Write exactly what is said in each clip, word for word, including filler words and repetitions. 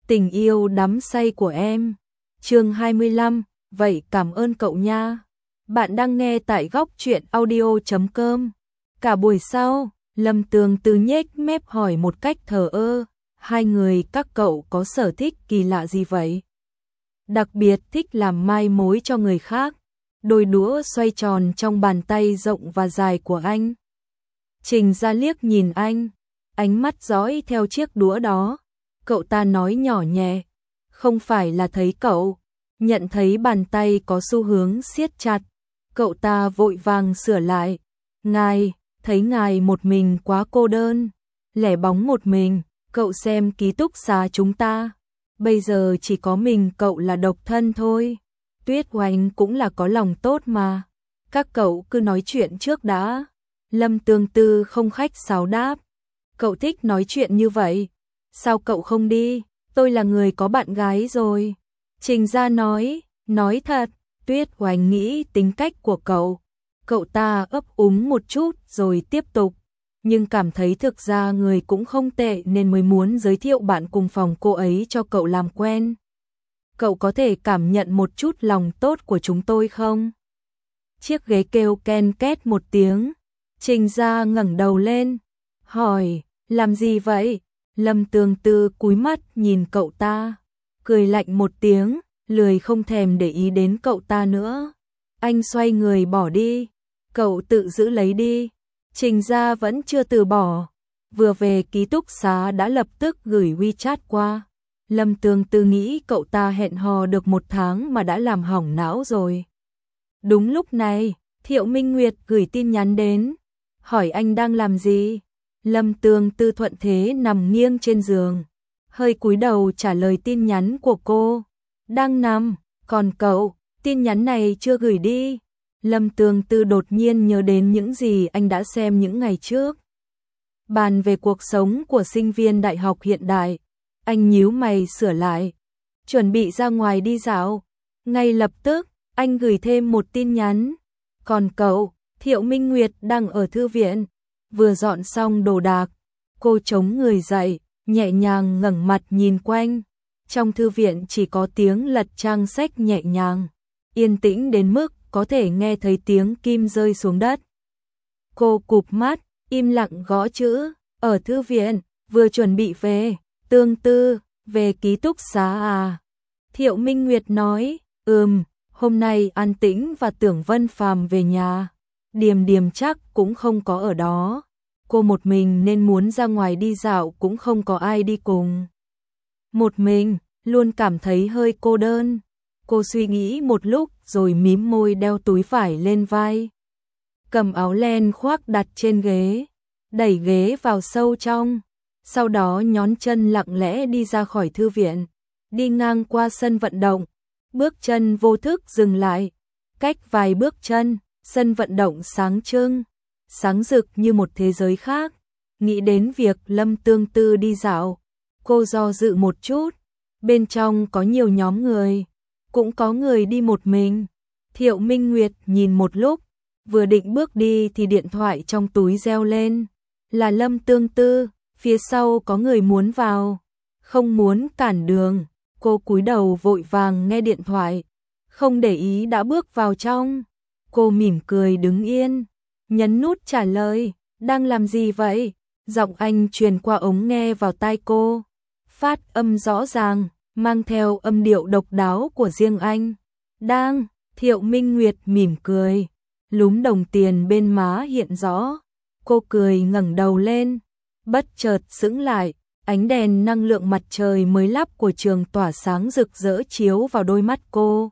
Tình yêu đắm say của em. Chương hai mươi lăm, vậy cảm ơn cậu nha. Bạn đang nghe tại góc truyện audio chấm com. Cả buổi sau, Lâm Tường Từ nhếch mép hỏi một cách thờ ơ, hai người các cậu có sở thích kỳ lạ gì vậy? Đặc biệt thích làm mai mối cho người khác. Đôi đũa xoay tròn trong bàn tay rộng và dài của anh. Trình Gia liếc nhìn anh, ánh mắt dõi theo chiếc đũa đó. Cậu ta nói nhỏ nhẹ, không phải là thấy cậu, nhận thấy bàn tay có xu hướng siết chặt. Cậu ta vội vàng sửa lại, ngài, thấy ngài một mình quá cô đơn, lẻ bóng một mình, cậu xem ký túc xá chúng ta, bây giờ chỉ có mình cậu là độc thân thôi. Tuyết Oanh cũng là có lòng tốt mà, các cậu cứ nói chuyện trước đã. Lâm Tường Tư không khách sáo đáp, cậu thích nói chuyện như vậy, sao cậu không đi, tôi là người có bạn gái rồi. Trình Gia nói, nói thật. Tuyết Oanh nghĩ tính cách của cậu, cậu ta ấp úng một chút rồi tiếp tục, nhưng cảm thấy thực ra người cũng không tệ nên mới muốn giới thiệu bạn cùng phòng cô ấy cho cậu làm quen. Cậu có thể cảm nhận một chút lòng tốt của chúng tôi không? Chiếc ghế kêu ken két một tiếng, Trình Gia ngẩng đầu lên, hỏi, làm gì vậy? Lâm Tường Tư cúi mắt nhìn cậu ta, cười lạnh một tiếng, lười không thèm để ý đến cậu ta nữa. Anh xoay người bỏ đi, cậu tự giữ lấy đi. Trình Gia vẫn chưa từ bỏ, vừa về ký túc xá đã lập tức gửi WeChat qua. Lâm Tường Tư nghĩ cậu ta hẹn hò được một tháng mà đã làm hỏng não rồi. Đúng lúc này, Thiệu Minh Nguyệt gửi tin nhắn đến, hỏi anh đang làm gì. Lâm Tường Tư thuận thế nằm nghiêng trên giường, hơi cúi đầu trả lời tin nhắn của cô. Đang nằm, còn cậu, tin nhắn này chưa gửi đi. Lâm Tường Tư đột nhiên nhớ đến những gì anh đã xem những ngày trước. Bàn về cuộc sống của sinh viên đại học hiện đại, anh nhíu mày sửa lại, chuẩn bị ra ngoài đi dạo. Ngay lập tức, anh gửi thêm một tin nhắn. Còn cậu, Thiệu Minh Nguyệt đang ở thư viện, vừa dọn xong đồ đạc. Cô chống người dậy, nhẹ nhàng ngẩng mặt nhìn quanh. Trong thư viện chỉ có tiếng lật trang sách nhẹ nhàng, yên tĩnh đến mức có thể nghe thấy tiếng kim rơi xuống đất. Cô cụp mắt, im lặng gõ chữ, ở thư viện, vừa chuẩn bị về. Tương Tư, về ký túc xá à? Thiệu Minh Nguyệt nói, ừm, hôm nay An Tĩnh và Tưởng Vân Phàm về nhà, Điềm Điềm chắc cũng không có ở đó. Cô một mình nên muốn ra ngoài đi dạo cũng không có ai đi cùng. Một mình, luôn cảm thấy hơi cô đơn. Cô suy nghĩ một lúc rồi mím môi đeo túi vải lên vai. Cầm áo len khoác đặt trên ghế, đẩy ghế vào sâu trong. Sau đó nhón chân lặng lẽ đi ra khỏi thư viện, đi ngang qua sân vận động. Bước chân vô thức dừng lại. Cách vài bước chân, sân vận động sáng trưng, sáng rực như một thế giới khác. Nghĩ đến việc Lâm Tường Tư đi dạo, cô do dự một chút. Bên trong có nhiều nhóm người, cũng có người đi một mình. Thiệu Minh Nguyệt nhìn một lúc, vừa định bước đi thì điện thoại trong túi reo lên. Là Lâm Tường Tư, phía sau có người muốn vào, không muốn cản đường. Cô cúi đầu vội vàng nghe điện thoại, không để ý đã bước vào trong. Cô mỉm cười đứng yên, nhấn nút trả lời, đang làm gì vậy? Giọng anh truyền qua ống nghe vào tai cô, phát âm rõ ràng, mang theo âm điệu độc đáo của riêng anh. Đang, Thiệu Minh Nguyệt mỉm cười, lúm đồng tiền bên má hiện rõ. Cô cười ngẩng đầu lên, bất chợt sững lại, ánh đèn năng lượng mặt trời mới lắp của trường tỏa sáng rực rỡ chiếu vào đôi mắt cô.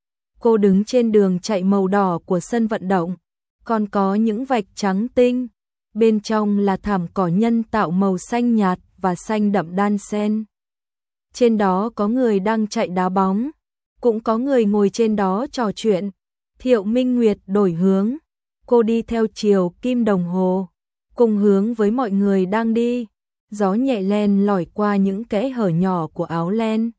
Cô đứng trên đường chạy màu đỏ của sân vận động, còn có những vạch trắng tinh, bên trong là thảm cỏ nhân tạo màu xanh nhạt và xanh đậm đan xen. Trên đó có người đang chạy đá bóng, cũng có người ngồi trên đó trò chuyện. Thiệu Minh Nguyệt đổi hướng, cô đi theo chiều kim đồng hồ, cùng hướng với mọi người đang đi. Gió nhẹ len lỏi qua những kẽ hở nhỏ của áo len.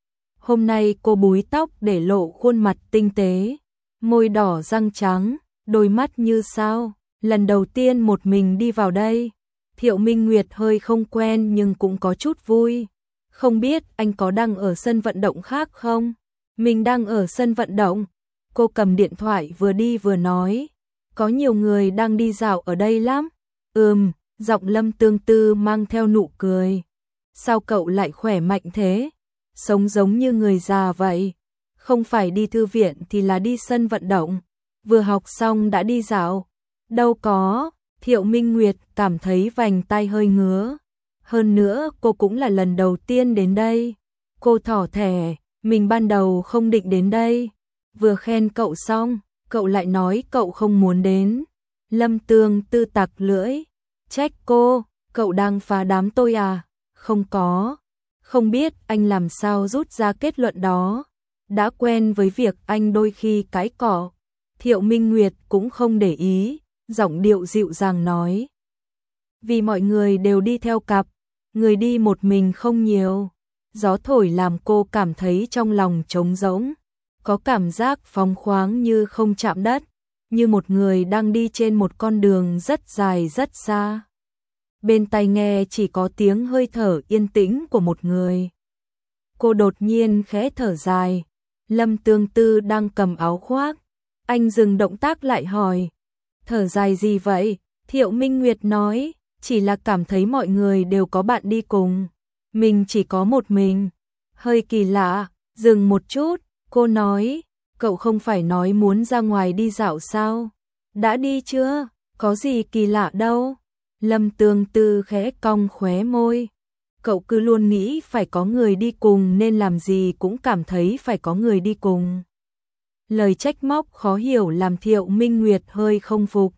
Hôm nay cô búi tóc để lộ khuôn mặt tinh tế, môi đỏ răng trắng, đôi mắt như sao. Lần đầu tiên một mình đi vào đây, Thiệu Minh Nguyệt hơi không quen nhưng cũng có chút vui. Không biết anh có đang ở sân vận động khác không? Mình đang ở sân vận động. Cô cầm điện thoại vừa đi vừa nói. Có nhiều người đang đi dạo ở đây lắm. Ừm, giọng Lâm Tương Tư mang theo nụ cười. Sao cậu lại khỏe mạnh thế? Sống giống như người già vậy. Không phải đi thư viện thì là đi sân vận động. Vừa học xong đã đi dạo. Đâu có, Thiệu Minh Nguyệt cảm thấy vành tai hơi ngứa. Hơn nữa cô cũng là lần đầu tiên đến đây. Cô thỏ thẻ, mình ban đầu không định đến đây. Vừa khen cậu xong, cậu lại nói cậu không muốn đến. Lâm Tương Tư tặc lưỡi. Trách cô, cậu đang phá đám tôi à? Không có. Không biết anh làm sao rút ra kết luận đó. Đã quen với việc anh đôi khi cãi cọ. Thiệu Minh Nguyệt cũng không để ý, giọng điệu dịu dàng nói. Vì mọi người đều đi theo cặp, người đi một mình không nhiều. Gió thổi làm cô cảm thấy trong lòng trống rỗng, có cảm giác phóng khoáng như không chạm đất, như một người đang đi trên một con đường rất dài rất xa. Bên tai nghe chỉ có tiếng hơi thở yên tĩnh của một người. Cô đột nhiên khẽ thở dài. Lâm Tương Tư đang cầm áo khoác. Anh dừng động tác lại hỏi. Thở dài gì vậy? Thiệu Minh Nguyệt nói. Chỉ là cảm thấy mọi người đều có bạn đi cùng. Mình chỉ có một mình. Hơi kỳ lạ. Dừng một chút. Cô nói. Cậu không phải nói muốn ra ngoài đi dạo sao? Đã đi chưa? Có gì kỳ lạ đâu. Lâm Tương Tư khẽ cong khóe môi. Cậu cứ luôn nghĩ phải có người đi cùng nên làm gì cũng cảm thấy phải có người đi cùng. Lời trách móc khó hiểu làm Thiệu Minh Nguyệt hơi không phục.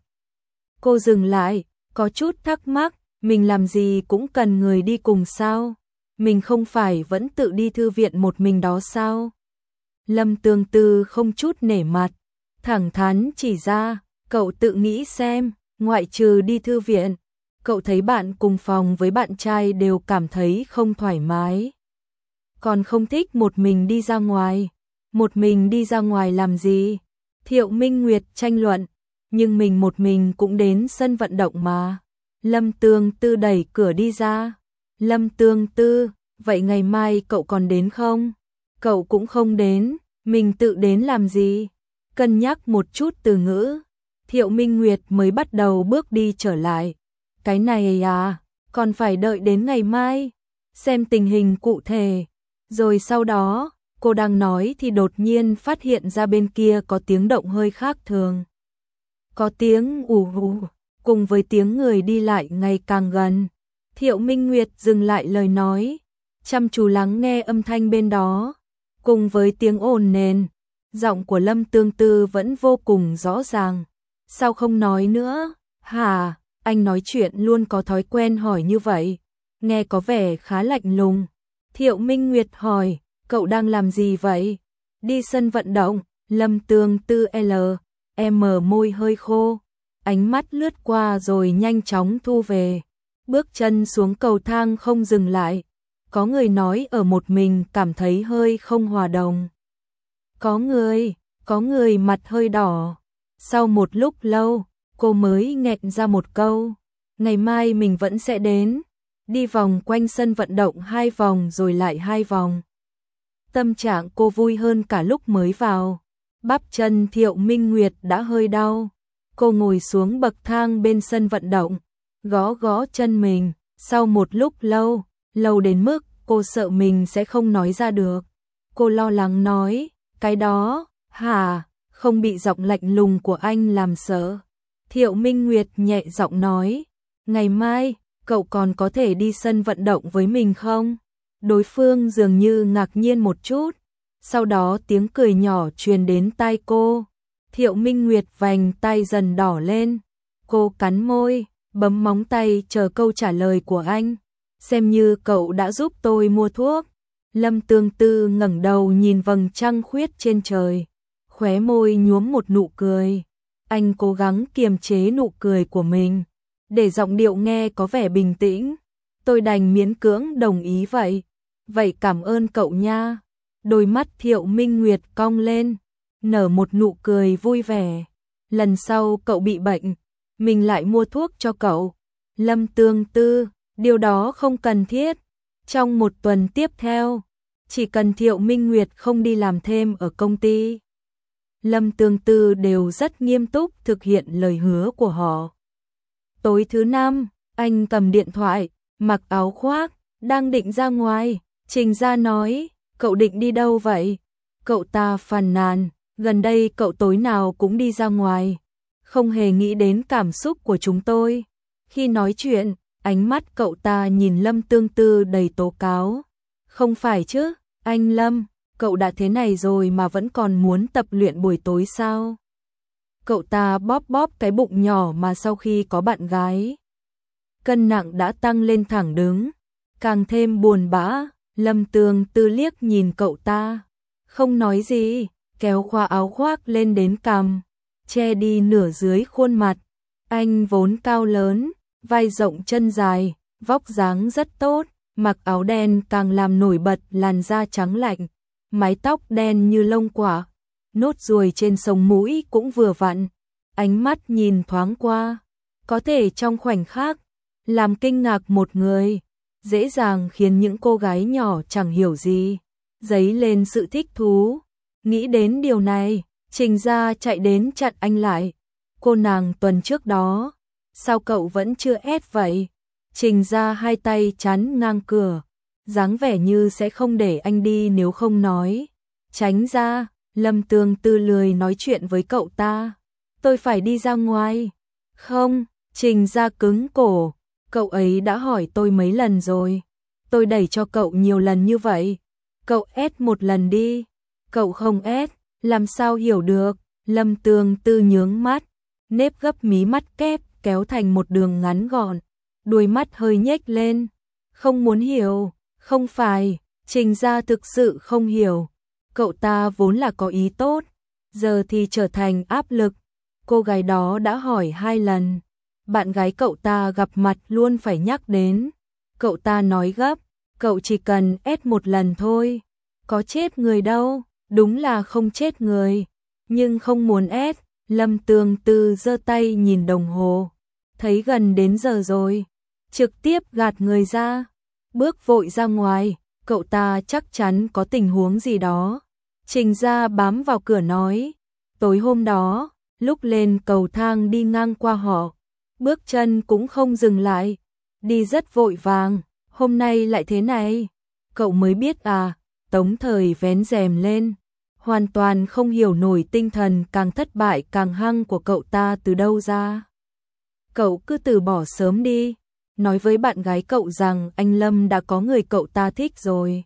Cô dừng lại, có chút thắc mắc, mình làm gì cũng cần người đi cùng sao? Mình không phải vẫn tự đi thư viện một mình đó sao? Lâm Tương Tư không chút nể mặt, thẳng thắn chỉ ra, cậu tự nghĩ xem, ngoại trừ đi thư viện, cậu thấy bạn cùng phòng với bạn trai đều cảm thấy không thoải mái. Còn không thích một mình đi ra ngoài. Một mình đi ra ngoài làm gì? Thiệu Minh Nguyệt tranh luận. Nhưng mình một mình cũng đến sân vận động mà. Lâm Tương Tư đẩy cửa đi ra. Lâm Tương Tư, vậy ngày mai cậu còn đến không? Cậu cũng không đến, mình tự đến làm gì? Cân nhắc một chút từ ngữ. Thiệu Minh Nguyệt mới bắt đầu bước đi trở lại. Cái này à, còn phải đợi đến ngày mai, xem tình hình cụ thể. Rồi sau đó, cô đang nói thì đột nhiên phát hiện ra bên kia có tiếng động hơi khác thường. Có tiếng ù ù, cùng với tiếng người đi lại ngày càng gần. Thiệu Minh Nguyệt dừng lại lời nói, chăm chú lắng nghe âm thanh bên đó. Cùng với tiếng ồn nền, giọng của Lâm Tương Tư vẫn vô cùng rõ ràng. Sao không nói nữa? Hả? Anh nói chuyện luôn có thói quen hỏi như vậy, nghe có vẻ khá lạnh lùng. Thiệu Minh Nguyệt hỏi, cậu đang làm gì vậy? Đi sân vận động. Lâm Tương Tư L, M môi hơi khô, ánh mắt lướt qua rồi nhanh chóng thu về, bước chân xuống cầu thang không dừng lại. Có người nói ở một mình cảm thấy hơi không hòa đồng. Có người, có người mặt hơi đỏ. Sau một lúc lâu, cô mới nghẹn ra một câu, ngày mai mình vẫn sẽ đến, đi vòng quanh sân vận động hai vòng rồi lại hai vòng. Tâm trạng cô vui hơn cả lúc mới vào. Bắp chân Thiệu Minh Nguyệt đã hơi đau. Cô ngồi xuống bậc thang bên sân vận động, gõ gõ chân mình. Sau một lúc lâu, lâu đến mức cô sợ mình sẽ không nói ra được. Cô lo lắng nói, cái đó, hả, không bị giọng lạnh lùng của anh làm sợ. Thiệu Minh Nguyệt nhẹ giọng nói, ngày mai, cậu còn có thể đi sân vận động với mình không? Đối phương dường như ngạc nhiên một chút, sau đó tiếng cười nhỏ truyền đến tai cô. Thiệu Minh Nguyệt vành tay dần đỏ lên, cô cắn môi, bấm móng tay chờ câu trả lời của anh. Xem như cậu đã giúp tôi mua thuốc. Lâm Tương Tư ngẩng đầu nhìn vầng trăng khuyết trên trời, khóe môi nhuốm một nụ cười. Anh cố gắng kiềm chế nụ cười của mình, để giọng điệu nghe có vẻ bình tĩnh. Tôi đành miễn cưỡng đồng ý vậy. Vậy cảm ơn cậu nha. Đôi mắt Thiệu Minh Nguyệt cong lên, nở một nụ cười vui vẻ. Lần sau cậu bị bệnh, mình lại mua thuốc cho cậu. Lâm Tương Tư, điều đó không cần thiết. Trong một tuần tiếp theo, chỉ cần Thiệu Minh Nguyệt không đi làm thêm ở công ty, Lâm Tương Tư đều rất nghiêm túc thực hiện lời hứa của họ. Tối thứ năm, anh cầm điện thoại, mặc áo khoác, đang định ra ngoài. Trình Gia nói, cậu định đi đâu vậy? Cậu ta phàn nàn, gần đây cậu tối nào cũng đi ra ngoài, không hề nghĩ đến cảm xúc của chúng tôi. Khi nói chuyện, ánh mắt cậu ta nhìn Lâm Tương Tư đầy tố cáo. Không phải chứ, anh Lâm, cậu đã thế này rồi mà vẫn còn muốn tập luyện buổi tối sao? Cậu ta bóp bóp cái bụng nhỏ mà sau khi có bạn gái, cân nặng đã tăng lên thẳng đứng, càng thêm buồn bã. Lâm Tương Tư liếc nhìn cậu ta, không nói gì, kéo khoa áo khoác lên đến cằm, che đi nửa dưới khuôn mặt. Anh vốn cao lớn, vai rộng chân dài, vóc dáng rất tốt, mặc áo đen càng làm nổi bật làn da trắng lạnh, mái tóc đen như lông quả, nốt ruồi trên sống mũi cũng vừa vặn. Ánh mắt nhìn thoáng qua, có thể trong khoảnh khắc làm kinh ngạc một người, dễ dàng khiến những cô gái nhỏ chẳng hiểu gì dấy lên sự thích thú. Nghĩ đến điều này, Trình Gia chạy đến chặn anh lại. Cô nàng tuần trước đó, sao cậu vẫn chưa ép vậy? Trình Gia hai tay chắn ngang cửa, dáng vẻ như sẽ không để anh đi nếu không nói. Tránh ra. Lâm Tương Tư lười nói chuyện với cậu ta. Tôi phải đi ra ngoài. Không, Trình Gia cứng cổ. Cậu ấy đã hỏi tôi mấy lần rồi. Tôi đẩy cho cậu nhiều lần như vậy. Cậu ép một lần đi. Cậu không ép, làm sao hiểu được? Lâm Tương Tư nhướng mắt, nếp gấp mí mắt kép kéo thành một đường ngắn gọn, đuôi mắt hơi nhếch lên. Không muốn hiểu, không phải, Trình Gia thực sự không hiểu. Cậu ta vốn là có ý tốt, giờ thì trở thành áp lực. Cô gái đó đã hỏi hai lần, bạn gái cậu ta gặp mặt luôn phải nhắc đến. Cậu ta nói gấp, cậu chỉ cần ép một lần thôi, có chết người đâu. Đúng là không chết người, nhưng không muốn ép. Lâm Tương Tư giơ tay nhìn đồng hồ, thấy gần đến giờ rồi, trực tiếp gạt người ra, bước vội ra ngoài. Cậu ta chắc chắn có tình huống gì đó. Trình Gia bám vào cửa nói, tối hôm đó, lúc lên cầu thang đi ngang qua họ, bước chân cũng không dừng lại, đi rất vội vàng. Hôm nay lại thế này, cậu mới biết à? Tống Thời vén rèm lên, hoàn toàn không hiểu nổi tinh thần càng thất bại càng hăng của cậu ta từ đâu ra. Cậu cứ từ bỏ sớm đi, nói với bạn gái cậu rằng anh Lâm đã có người cậu ta thích rồi.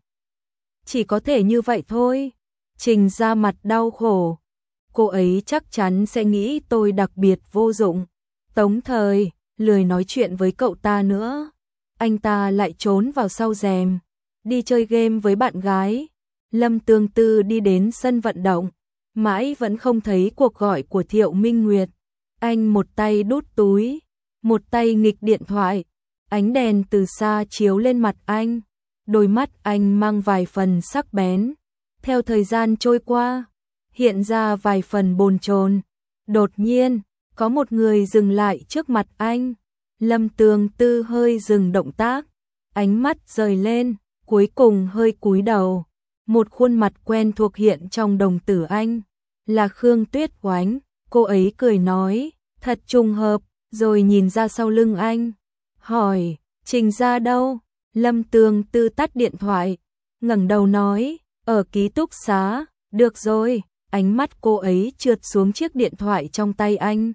Chỉ có thể như vậy thôi. Trình Gia mặt đau khổ, cô ấy chắc chắn sẽ nghĩ tôi đặc biệt vô dụng. Tống Thời lười nói chuyện với cậu ta nữa, anh ta lại trốn vào sau rèm, đi chơi game với bạn gái. Lâm Tương Tư đi đến sân vận động, mãi vẫn không thấy cuộc gọi của Thiệu Minh Nguyệt. Anh một tay đút túi, một tay nghịch điện thoại, ánh đèn từ xa chiếu lên mặt anh, đôi mắt anh mang vài phần sắc bén. Theo thời gian trôi qua, hiện ra vài phần bồn chồn. Đột nhiên, có một người dừng lại trước mặt anh. Lâm Tương Tư hơi dừng động tác, ánh mắt rời lên, cuối cùng hơi cúi đầu. Một khuôn mặt quen thuộc hiện trong đồng tử anh, là Khương Tuyết Oánh. Cô ấy cười nói, thật trùng hợp, rồi nhìn ra sau lưng anh, hỏi, Trình Gia đâu? Lâm Tương Tư tắt điện thoại, ngẩng đầu nói, ở ký túc xá. Được rồi. Ánh mắt cô ấy trượt xuống chiếc điện thoại trong tay anh,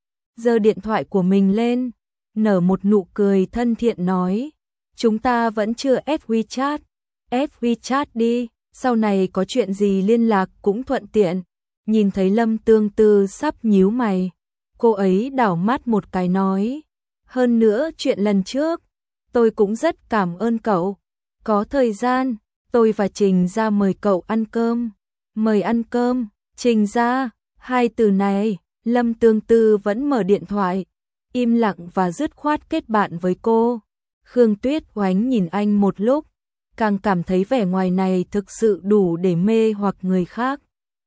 giơ điện thoại của mình lên, nở một nụ cười thân thiện nói, chúng ta vẫn chưa ép WeChat. Ép WeChat đi, sau này có chuyện gì liên lạc cũng thuận tiện. Nhìn thấy Lâm Tương Tư sắp nhíu mày, cô ấy đảo mắt một cái nói, hơn nữa chuyện lần trước, tôi cũng rất cảm ơn cậu. Có thời gian, tôi và Trình Gia mời cậu ăn cơm. Mời ăn cơm, Trình Gia, hai từ này, Lâm Tương Tư vẫn mở điện thoại, im lặng và dứt khoát kết bạn với cô. Khương Tuyết Oánh nhìn anh một lúc, càng cảm thấy vẻ ngoài này thực sự đủ để mê hoặc người khác.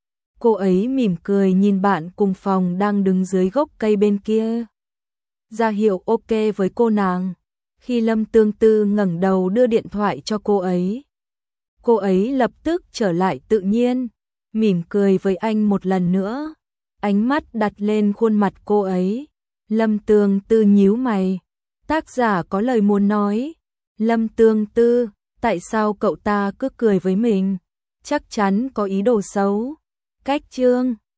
Cô ấy mỉm cười nhìn bạn cùng phòng đang đứng dưới gốc cây bên kia, ra hiệu ok với cô nàng. Khi Lâm Tương Tư ngẩng đầu đưa điện thoại cho cô ấy, cô ấy lập tức trở lại tự nhiên, mỉm cười với anh một lần nữa, ánh mắt đặt lên khuôn mặt cô ấy. Lâm Tương Tư nhíu mày, tác giả có lời muốn nói. Lâm Tương Tư, tại sao cậu ta cứ cười với mình? Chắc chắn có ý đồ xấu. Cách chương